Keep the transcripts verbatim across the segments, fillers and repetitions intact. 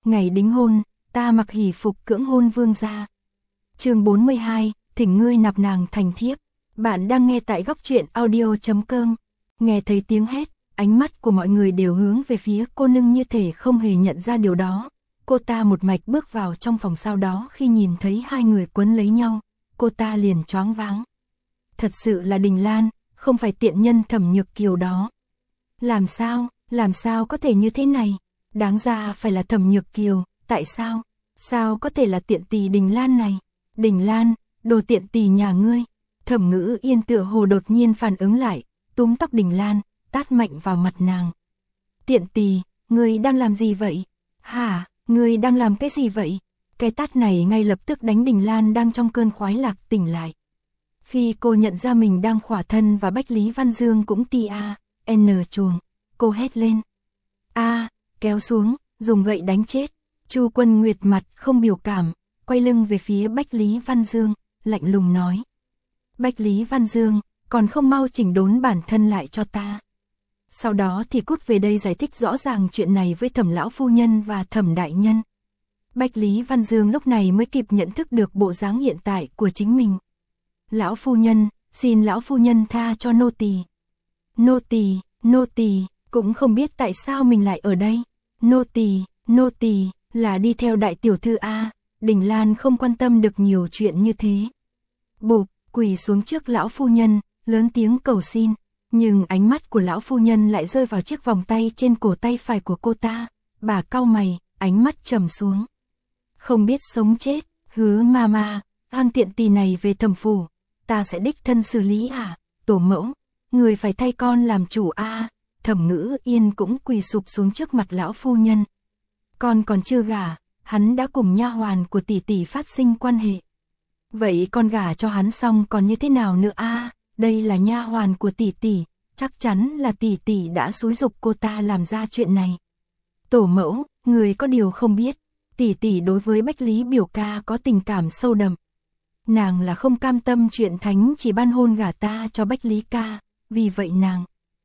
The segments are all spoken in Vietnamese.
Ngày đính hôn, ta mặc hỷ phục cưỡng hôn vương gia. Chương bốn mươi hai, thỉnh ngươi nạp nàng thành thiếp. Bạn đang nghe tại góc truyện audio chấm com. Nghe thấy tiếng hét, ánh mắt của mọi người đều hướng về phía cô nương như thể không hề nhận ra điều đó. Cô ta một mạch bước vào trong phòng, sau đó khi nhìn thấy hai người quấn lấy nhau, cô ta liền choáng váng. Thật sự là Đình Lan, không phải tiện nhân Thẩm Nhược Kiều đó. Làm sao, làm sao có thể như thế này? Đáng ra phải là Thẩm Nhược Kiều, tại sao? Sao có thể là tiện tỳ Đình Lan này? Đình Lan, đồ tiện tỳ nhà ngươi. Thẩm Ngữ Yên tựa hồ đột nhiên phản ứng lại, túm tóc Đình Lan, tát mạnh vào mặt nàng. Tiện tỳ, ngươi đang làm gì vậy? Hả, ngươi đang làm cái gì vậy? Cái tát này ngay lập tức đánh Đình Lan đang trong cơn khoái lạc tỉnh lại. Khi cô nhận ra mình đang khỏa thân và Bách Lý Văn Dương cũng ti a, n chuồng, cô hét lên. A, kéo xuống, dùng gậy đánh chết. Chu Quân Nguyệt mặt không biểu cảm, quay lưng về phía Bách Lý Văn Dương, lạnh lùng nói. Bách Lý Văn Dương, còn không mau chỉnh đốn bản thân lại cho ta. Sau đó thì cút về đây giải thích rõ ràng chuyện này với Thẩm lão phu nhân và Thẩm đại nhân. Bách Lý Văn Dương lúc này mới kịp nhận thức được bộ dáng hiện tại của chính mình. Lão phu nhân, xin lão phu nhân tha cho nô tỳ. Nô tỳ, nô tỳ, cũng không biết tại sao mình lại ở đây. Nô tỳ, nô tỳ, là đi theo đại tiểu thư a. Đình Lan không quan tâm được nhiều chuyện như thế. Bụp, quỳ xuống trước lão phu nhân, lớn tiếng cầu xin. Nhưng ánh mắt của lão phu nhân lại rơi vào chiếc vòng tay trên cổ tay phải của cô ta. Bà cau mày, ánh mắt trầm xuống. Không biết sống chết, hứa ma ma, an tiện tỳ này về Thẩm phủ, ta sẽ đích thân xử lý à? Tổ mẫu, người phải thay con làm chủ a. À. Thẩm Ngữ Yên cũng quỳ sụp xuống trước mặt lão phu nhân. Con còn chưa gả, hắn đã cùng nha hoàn của tỷ tỷ phát sinh quan hệ. Vậy con gả cho hắn xong còn như thế nào nữa a? À, đây là nha hoàn của tỷ tỷ, chắc chắn là tỷ tỷ đã xúi giục cô ta làm ra chuyện này. Tổ mẫu, người có điều không biết, tỷ tỷ đối với Bách Lý biểu ca có tình cảm sâu đậm. Nàng là không cam tâm chuyện Thánh chỉ ban hôn gả ta cho Bách Lý ca, vì vậy nàng.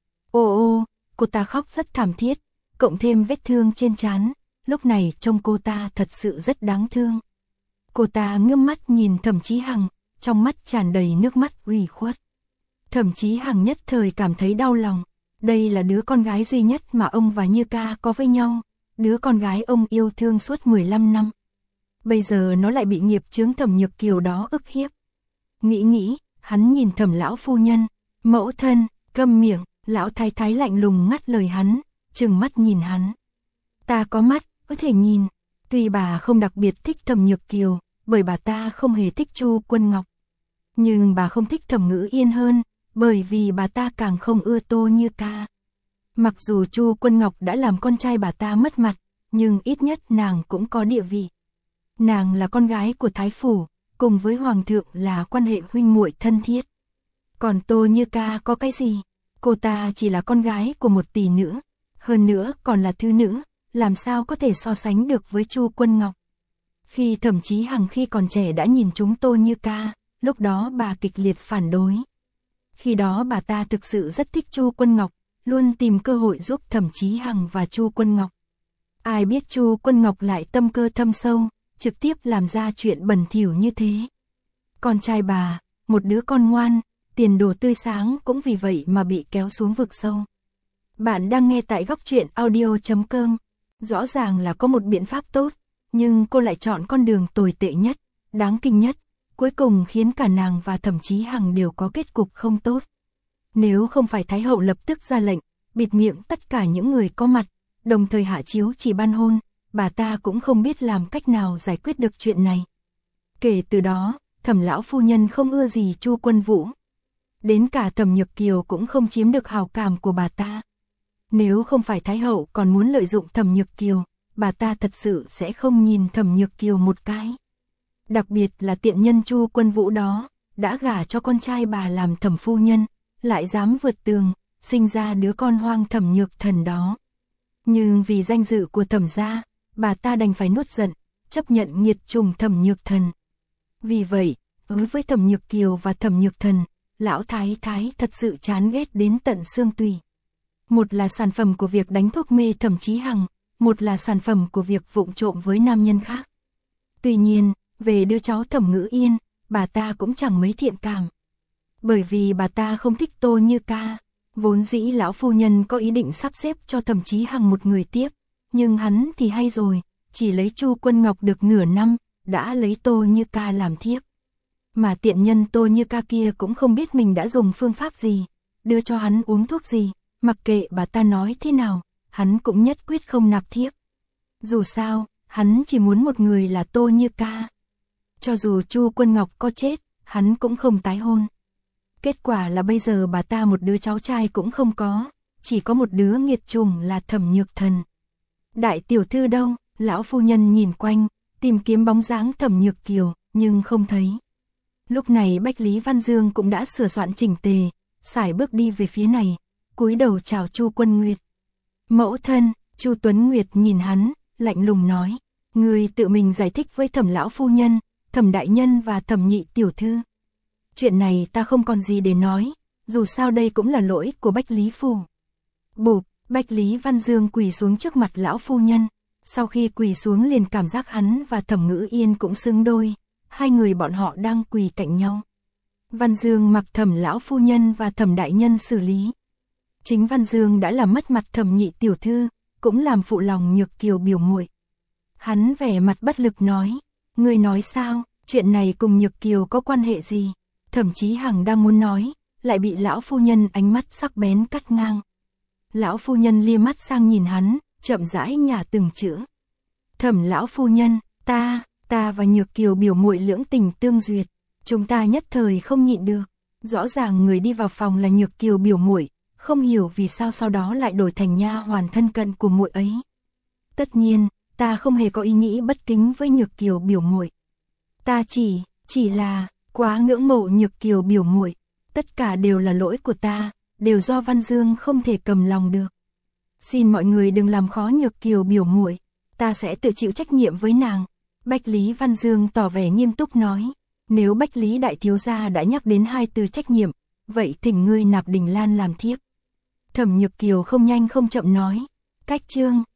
Ô ô, cô ta khóc rất thảm thiết, cộng thêm vết thương trên trán, lúc này trông cô ta thật sự rất đáng thương. Cô ta ngước mắt nhìn Thẩm Chí Hằng, trong mắt tràn đầy nước mắt ủy khuất. Thẩm Chí Hằng nhất thời cảm thấy đau lòng, đây là đứa con gái duy nhất mà ông và Như ca có với nhau, đứa con gái ông yêu thương suốt mười lăm năm. Bây giờ nó lại bị nghiệp chướng Thẩm Nhược Kiều đó ức hiếp. Nghĩ nghĩ, hắn nhìn Thẩm lão phu nhân, mẫu thân, câm miệng, lão thái thái lạnh lùng ngắt lời hắn, trừng mắt nhìn hắn. Ta có mắt, có thể nhìn, tuy bà không đặc biệt thích Thẩm Nhược Kiều, bởi bà ta không hề thích Chu Quân Ngọc. Nhưng bà không thích Thẩm Ngữ Yên hơn, bởi vì bà ta càng không ưa Tô Như ca. Mặc dù Chu Quân Ngọc đã làm con trai bà ta mất mặt, nhưng ít nhất nàng cũng có địa vị. Nàng là con gái của Thái Phủ, cùng với Hoàng thượng là quan hệ huynh muội thân thiết. Còn Tô Như ca có cái gì? Cô ta chỉ là con gái của một tỷ nữ, hơn nữa còn là thư nữ, làm sao có thể so sánh được với Chu Quân Ngọc. Khi Thẩm Chí Hằng khi còn trẻ đã nhìn chúng Tô Như ca, lúc đó bà kịch liệt phản đối. Khi đó bà ta thực sự rất thích Chu Quân Ngọc, luôn tìm cơ hội giúp Thẩm Chí Hằng và Chu Quân Ngọc. Ai biết Chu Quân Ngọc lại tâm cơ thâm sâu, trực tiếp làm ra chuyện bẩn thỉu như thế. Con trai bà, một đứa con ngoan, tiền đồ tươi sáng cũng vì vậy mà bị kéo xuống vực sâu. Bạn đang nghe tại góc truyện audio chấm com. Rõ ràng là có một biện pháp tốt, nhưng cô lại chọn con đường tồi tệ nhất, đáng kinh nhất, cuối cùng khiến cả nàng và Thẩm Chí Hằng đều có kết cục không tốt. Nếu không phải Thái hậu lập tức ra lệnh, bịt miệng tất cả những người có mặt, đồng thời hạ chiếu chỉ ban hôn, bà ta cũng không biết làm cách nào giải quyết được chuyện này. Kể từ đó, Thẩm lão phu nhân không ưa gì Chu Quân Vũ. Đến cả Thẩm Nhược Kiều cũng không chiếm được hảo cảm của bà ta. Nếu không phải Thái hậu còn muốn lợi dụng Thẩm Nhược Kiều, bà ta thật sự sẽ không nhìn Thẩm Nhược Kiều một cái. Đặc biệt là tiện nhân Chu Quân Vũ đó, đã gả cho con trai bà làm Thẩm phu nhân, lại dám vượt tường, sinh ra đứa con hoang Thẩm Nhược Thần đó. Nhưng vì danh dự của Thẩm gia, bà ta đành phải nuốt giận, chấp nhận nghiệt trùng Thẩm Nhược Thần. Vì vậy, đối với Thẩm Nhược Kiều và Thẩm Nhược Thần, lão thái thái thật sự chán ghét đến tận xương tủy. Một là sản phẩm của việc đánh thuốc mê Thẩm Chí Hằng, một là sản phẩm của việc vụng trộm với nam nhân khác. Tuy nhiên, về đứa cháu Thẩm Ngữ Yên, bà ta cũng chẳng mấy thiện cảm. Bởi vì bà ta không thích Tô Như Ca, vốn dĩ lão phu nhân có ý định sắp xếp cho Thẩm Chí Hằng một người tiếp, nhưng hắn thì hay rồi, chỉ lấy Chu Quân Ngọc được nửa năm, đã lấy Tô Như Ca làm thiếp. Mà tiện nhân Tô Như Ca kia cũng không biết mình đã dùng phương pháp gì, đưa cho hắn uống thuốc gì, mặc kệ bà ta nói thế nào, hắn cũng nhất quyết không nạp thiếp. Dù sao, hắn chỉ muốn một người là Tô Như Ca. Cho dù Chu Quân Ngọc có chết, hắn cũng không tái hôn. Kết quả là bây giờ bà ta một đứa cháu trai cũng không có, chỉ có một đứa nghiệt chủng là Thẩm Nhược Thần. Đại tiểu thư đâu? Lão phu nhân nhìn quanh, tìm kiếm bóng dáng Thẩm Nhược Kiều, nhưng không thấy. Lúc này Bách Lý Văn Dương cũng đã sửa soạn chỉnh tề, sải bước đi về phía này, cúi đầu chào Chu Quân Nguyệt. Mẫu thân, Chu Tuấn Nguyệt nhìn hắn, lạnh lùng nói, người tự mình giải thích với Thẩm lão phu nhân, Thẩm đại nhân và Thẩm nhị tiểu thư. Chuyện này ta không còn gì để nói, dù sao đây cũng là lỗi của Bách Lý phủ. Bụp, Bách Lý Văn Dương quỳ xuống trước mặt lão phu nhân, sau khi quỳ xuống liền cảm giác hắn và Thẩm Ngữ Yên cũng xứng đôi, hai người bọn họ đang quỳ cạnh nhau. Văn Dương mặc Thẩm lão phu nhân và Thẩm đại nhân xử lý. Chính Văn Dương đã làm mất mặt Thẩm nhị tiểu thư, cũng làm phụ lòng Nhược Kiều biểu muội. Hắn vẻ mặt bất lực nói, ngươi nói sao, chuyện này cùng Nhược Kiều có quan hệ gì? Thẩm Chí Hằng đang muốn nói, lại bị lão phu nhân ánh mắt sắc bén cắt ngang. Lão phu nhân lia mắt sang nhìn hắn, chậm rãi nhả từng chữ. Thẩm lão phu nhân, ta, ta và Nhược Kiều biểu muội lưỡng tình tương duyệt, chúng ta nhất thời không nhịn được. Rõ ràng người đi vào phòng là Nhược Kiều biểu muội, không hiểu vì sao sau đó lại đổi thành nha hoàn thân cận của muội ấy. Tất nhiên, ta không hề có ý nghĩ bất kính với Nhược Kiều biểu muội. Ta chỉ, chỉ là quá ngưỡng mộ Nhược Kiều biểu muội, tất cả đều là lỗi của ta, đều do Văn Dương không thể cầm lòng được. Xin mọi người đừng làm khó Nhược Kiều biểu muội, ta sẽ tự chịu trách nhiệm với nàng. Bách Lý Văn Dương tỏ vẻ nghiêm túc nói, nếu Bách Lý đại thiếu gia đã nhắc đến hai từ trách nhiệm, vậy thỉnh ngươi nạp Đình Lan làm thiếp. Thẩm Nhược Kiều không nhanh không chậm nói, cách chương